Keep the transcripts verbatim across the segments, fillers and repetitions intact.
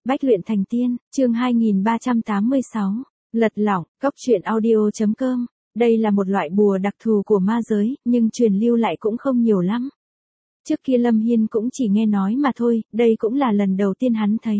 Bách luyện thành tiên, chương hai nghìn ba trăm tám mươi sáu, lật lỏng, cóc truyện audio chấm com. Đây là một loại bùa đặc thù của ma giới, nhưng truyền lưu lại cũng không nhiều lắm. Trước kia Lâm Hiên cũng chỉ nghe nói mà thôi, đây cũng là lần đầu tiên hắn thấy.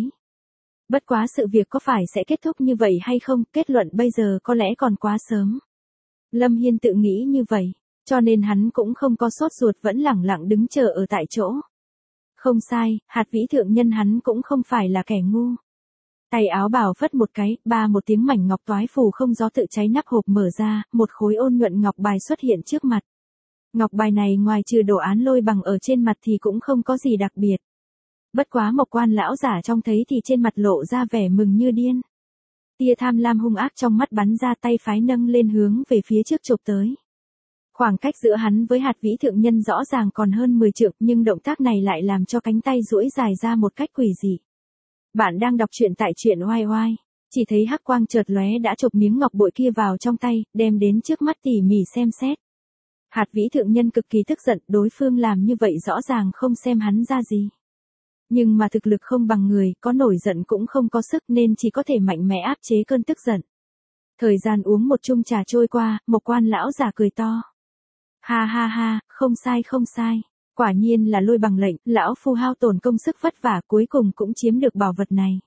Bất quá sự việc có phải sẽ kết thúc như vậy hay không, kết luận bây giờ có lẽ còn quá sớm. Lâm Hiên tự nghĩ như vậy, cho nên hắn cũng không có sốt ruột, vẫn lẳng lặng đứng chờ ở tại chỗ. Không sai, hạt vĩ thượng nhân hắn cũng không phải là kẻ ngu. Tay áo bào phất một cái, ba một tiếng mảnh ngọc toái phù không gió tự cháy nắp hộp mở ra, một khối ôn nhuận ngọc bài xuất hiện trước mặt. Ngọc bài này ngoài trừ đồ án lôi bằng ở trên mặt thì cũng không có gì đặc biệt. Bất quá Mộc Quan lão giả trông thấy thì trên mặt lộ ra vẻ mừng như điên. Tia tham lam hung ác trong mắt bắn ra, tay phái nâng lên hướng về phía trước chụp tới. Khoảng cách giữa hắn với hạt vĩ thượng nhân rõ ràng còn hơn mười trượng, nhưng động tác này lại làm cho cánh tay duỗi dài ra một cách quỷ dị. Bạn đang đọc truyện tại truyện oai oai. Chỉ thấy hắc quang chợt lóe đã chụp miếng ngọc bội kia vào trong tay, đem đến trước mắt tỉ mỉ xem xét. Hạt vĩ thượng nhân cực kỳ tức giận, đối phương làm như vậy rõ ràng không xem hắn ra gì. Nhưng mà thực lực không bằng người, có nổi giận cũng không có sức nên chỉ có thể mạnh mẽ áp chế cơn tức giận. Thời gian uống một chung trà trôi qua, Mộc Quan lão giả cười to. Ha ha ha, không sai không sai. Quả nhiên là lôi bằng lệnh, lão phu hao tổn công sức vất vả cuối cùng cũng chiếm được bảo vật này.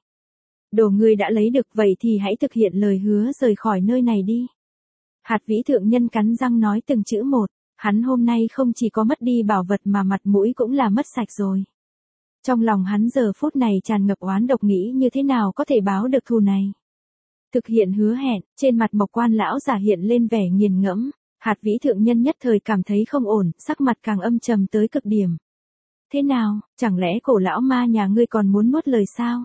Đồ ngươi đã lấy được, vậy thì hãy thực hiện lời hứa rời khỏi nơi này đi. Hạt vĩ thượng nhân cắn răng nói từng chữ một, hắn hôm nay không chỉ có mất đi bảo vật mà mặt mũi cũng là mất sạch rồi. Trong lòng hắn giờ phút này tràn ngập oán độc, nghĩ như thế nào có thể báo được thù này. Thực hiện hứa hẹn, trên mặt Mộc Quan lão giả hiện lên vẻ nghiền ngẫm. Hạt vĩ thượng nhân nhất thời cảm thấy không ổn, sắc mặt càng âm trầm tới cực điểm. Thế nào, chẳng lẽ cổ lão ma nhà ngươi còn muốn nuốt lời sao?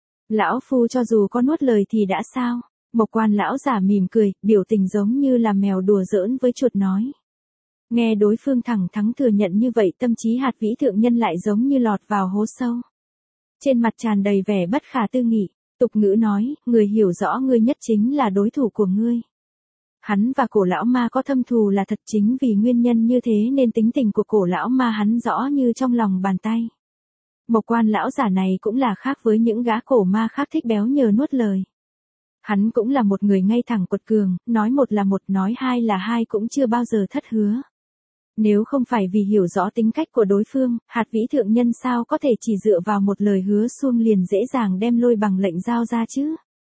Lão phu cho dù có nuốt lời thì đã sao? Mộc Quan lão giả mỉm cười, biểu tình giống như là mèo đùa giỡn với chuột nói. Nghe đối phương thẳng thắn thừa nhận như vậy, tâm trí hạt vĩ thượng nhân lại giống như lọt vào hố sâu. Trên mặt tràn đầy vẻ bất khả tư nghị, tục ngữ nói, người hiểu rõ ngươi nhất chính là đối thủ của ngươi. Hắn và cổ lão ma có thâm thù là thật, chính vì nguyên nhân như thế nên tính tình của cổ lão ma hắn rõ như trong lòng bàn tay. Mộc Quan lão giả này cũng là khác với những gã cổ ma khác thích béo nhờ nuốt lời. Hắn cũng là một người ngay thẳng quật cường, nói một là một, nói hai là hai, cũng chưa bao giờ thất hứa. Nếu không phải vì hiểu rõ tính cách của đối phương, hạt vĩ thượng nhân sao có thể chỉ dựa vào một lời hứa suông liền dễ dàng đem lôi bằng lệnh giao ra chứ?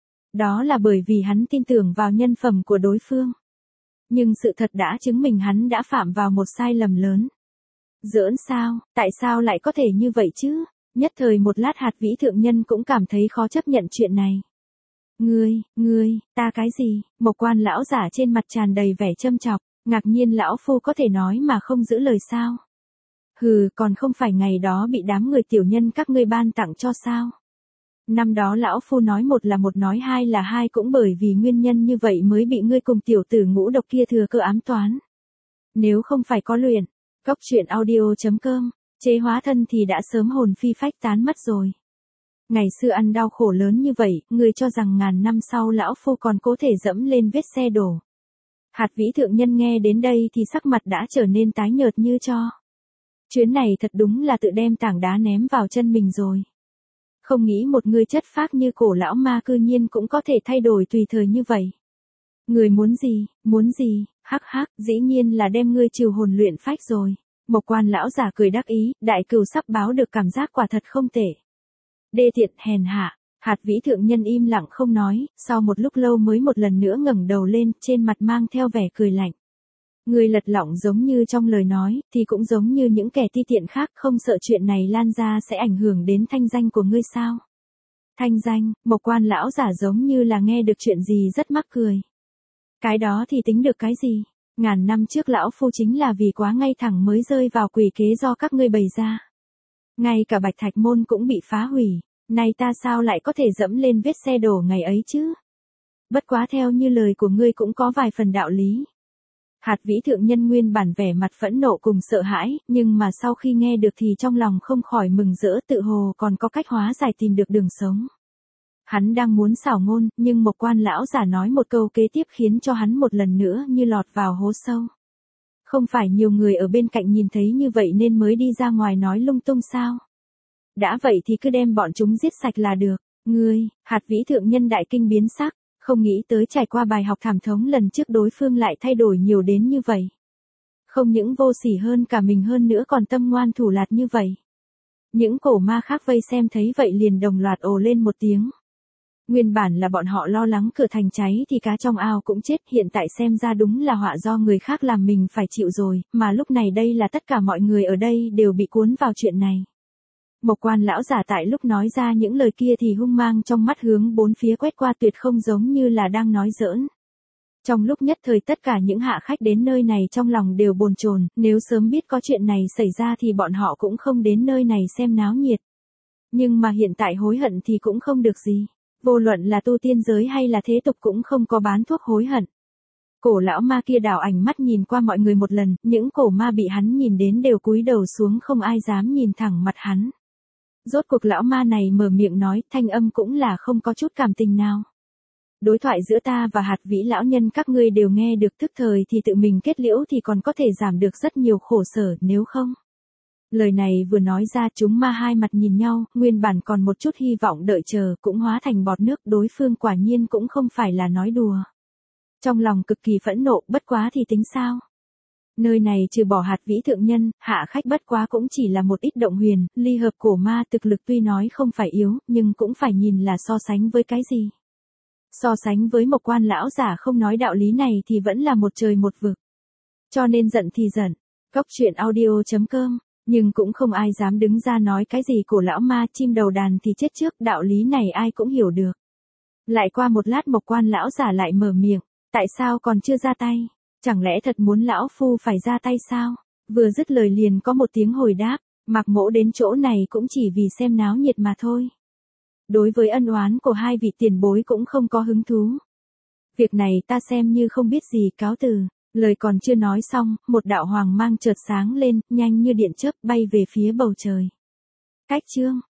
Đó là bởi vì hắn tin tưởng vào nhân phẩm của đối phương. Nhưng sự thật đã chứng minh hắn đã phạm vào một sai lầm lớn. Giỡn sao, tại sao lại có thể như vậy chứ? Nhất thời một lát hạt vĩ thượng nhân cũng cảm thấy khó chấp nhận chuyện này. Ngươi, ngươi, ta cái gì? Mộc Quan lão giả trên mặt tràn đầy vẻ châm chọc, ngạc nhiên lão phu có thể nói mà không giữ lời sao? Hừ, còn không phải ngày đó bị đám người tiểu nhân các ngươi ban tặng cho sao? Năm đó lão phu nói một là một, nói hai là hai, cũng bởi vì nguyên nhân như vậy mới bị ngươi cùng tiểu tử ngũ độc kia thừa cơ ám toán. Nếu không phải có luyện, cóc truyện audio chấm com, chế hóa thân thì đã sớm hồn phi phách tán mất rồi. Ngày xưa ăn đau khổ lớn như vậy, ngươi cho rằng ngàn năm sau lão phu còn có thể dẫm lên vết xe đổ. Hạt vĩ thượng nhân nghe đến đây thì sắc mặt đã trở nên tái nhợt như tro. Chuyến này thật đúng là tự đem tảng đá ném vào chân mình rồi. Không nghĩ một người chất phác như cổ lão ma cư nhiên cũng có thể thay đổi tùy thời như vậy. Người muốn gì, muốn gì, hắc hắc, dĩ nhiên là đem ngươi trừ hồn luyện phách rồi. Mộc Quan lão giả cười đắc ý, đại cừu sắp báo được, cảm giác quả thật không tệ. Đê tiện hèn hạ, hạt vĩ thượng nhân im lặng không nói, sau một lúc lâu mới một lần nữa ngẩng đầu lên, trên mặt mang theo vẻ cười lạnh. Người lật lọng giống như trong lời nói, thì cũng giống như những kẻ ti tiện khác, không sợ chuyện này lan ra sẽ ảnh hưởng đến thanh danh của ngươi sao? Thanh danh, Mộc Quan lão giả giống như là nghe được chuyện gì rất mắc cười. Cái đó thì tính được cái gì? Ngàn năm trước lão phu chính là vì quá ngay thẳng mới rơi vào quỷ kế do các ngươi bày ra. Ngay cả Bạch Thạch môn cũng bị phá hủy, nay ta sao lại có thể dẫm lên vết xe đổ ngày ấy chứ? Bất quá theo như lời của ngươi cũng có vài phần đạo lý. Hạt vĩ thượng nhân nguyên bản vẻ mặt phẫn nộ cùng sợ hãi, nhưng mà sau khi nghe được thì trong lòng không khỏi mừng rỡ, tự hồ còn có cách hóa giải, tìm được đường sống. Hắn đang muốn xảo ngôn, nhưng Mộc Quan lão giả nói một câu kế tiếp khiến cho hắn một lần nữa như lọt vào hố sâu. Không phải nhiều người ở bên cạnh nhìn thấy như vậy nên mới đi ra ngoài nói lung tung sao? Đã vậy thì cứ đem bọn chúng giết sạch là được. Ngươi, hạt vĩ thượng nhân đại kinh biến sắc, không nghĩ tới trải qua bài học thảm thống lần trước đối phương lại thay đổi nhiều đến như vậy. Không những vô sỉ hơn cả mình hơn nữa còn tâm ngoan thủ lạt như vậy. Những cổ ma khác vây xem thấy vậy liền đồng loạt ồ lên một tiếng. Nguyên bản là bọn họ lo lắng cửa thành cháy thì cá trong ao cũng chết, hiện tại xem ra đúng là họa do người khác làm mình phải chịu rồi, mà lúc này đây là tất cả mọi người ở đây đều bị cuốn vào chuyện này. Mộc Quan lão giả tại lúc nói ra những lời kia thì hung mang trong mắt hướng bốn phía quét qua, tuyệt không giống như là đang nói giỡn. Trong lúc nhất thời tất cả những hạ khách đến nơi này trong lòng đều bồn chồn, nếu sớm biết có chuyện này xảy ra thì bọn họ cũng không đến nơi này xem náo nhiệt. Nhưng mà hiện tại hối hận thì cũng không được gì. Vô luận là tu tiên giới hay là thế tục cũng không có bán thuốc hối hận. Cổ lão ma kia đảo ảnh mắt nhìn qua mọi người một lần, những cổ ma bị hắn nhìn đến đều cúi đầu xuống, không ai dám nhìn thẳng mặt hắn. Rốt cuộc lão ma này mở miệng nói, thanh âm cũng là không có chút cảm tình nào. Đối thoại giữa ta và hạt vĩ lão nhân các ngươi đều nghe được, tức thời thì tự mình kết liễu thì còn có thể giảm được rất nhiều khổ sở, nếu không. Lời này vừa nói ra chúng ma hai mặt nhìn nhau, nguyên bản còn một chút hy vọng đợi chờ cũng hóa thành bọt nước, đối phương quả nhiên cũng không phải là nói đùa. Trong lòng cực kỳ phẫn nộ, bất quá thì tính sao? Nơi này trừ bỏ hạt vĩ thượng nhân, hạ khách bất quá cũng chỉ là một ít động huyền, ly hợp cổ ma thực lực tuy nói không phải yếu, nhưng cũng phải nhìn là so sánh với cái gì. So sánh với Mộc Quan lão giả không nói đạo lý này thì vẫn là một trời một vực. Cho nên giận thì giận. Cốc truyện audio chấm com. Nhưng cũng không ai dám đứng ra nói cái gì, cổ lão ma chim đầu đàn thì chết trước, đạo lý này ai cũng hiểu được. Lại qua một lát Mộc Quan lão giả lại mở miệng, tại sao còn chưa ra tay? Chẳng lẽ thật muốn lão phu phải ra tay sao? Vừa dứt lời liền có một tiếng hồi đáp, Mạc Mỗ đến chỗ này cũng chỉ vì xem náo nhiệt mà thôi. Đối với ân oán của hai vị tiền bối cũng không có hứng thú. Việc này ta xem như không biết gì, cáo từ. Lời còn chưa nói xong, một đạo hoàng mang chợt sáng lên, nhanh như điện chớp bay về phía bầu trời. Cách chương